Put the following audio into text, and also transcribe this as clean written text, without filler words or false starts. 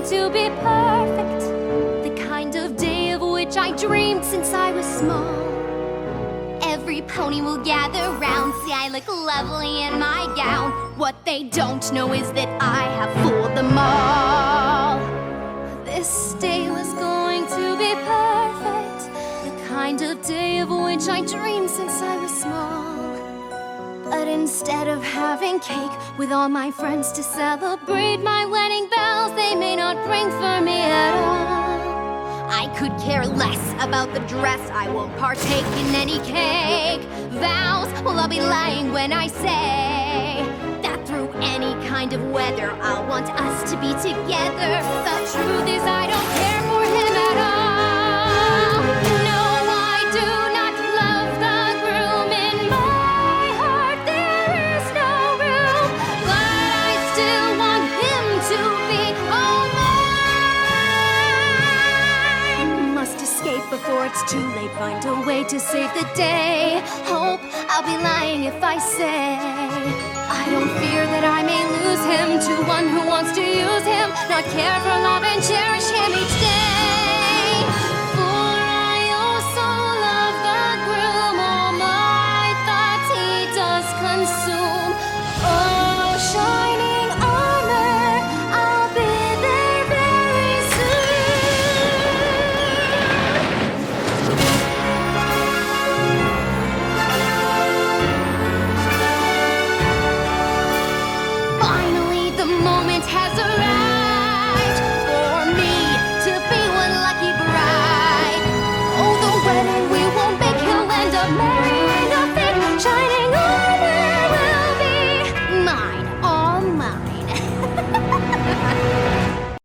to be perfect, the kind of day of which I dreamed since I was small. Every pony will gather round, see I look lovely in my gown. What they don't know is that I have fooled them all. This day was going to be perfect, the kind of day of which I dreamed since I was small. But instead of having cake with all my friends to celebrate my wedding bells, they may not ring for me at all. I could care less about the dress, I won't partake in any cake. Vows, well, I'll be lying when I say that through any kind of weather I'll want us to be together. The truth is I don't care for him at all. No, I do not love the groom. In my heart there is no room, but I still want him to be all mine. Must escape before it's too late, find a way to save the day. Hope I'll be lying if I say I don't fear that I may lose him to one who wants to use him, not care for love and cherish him each day.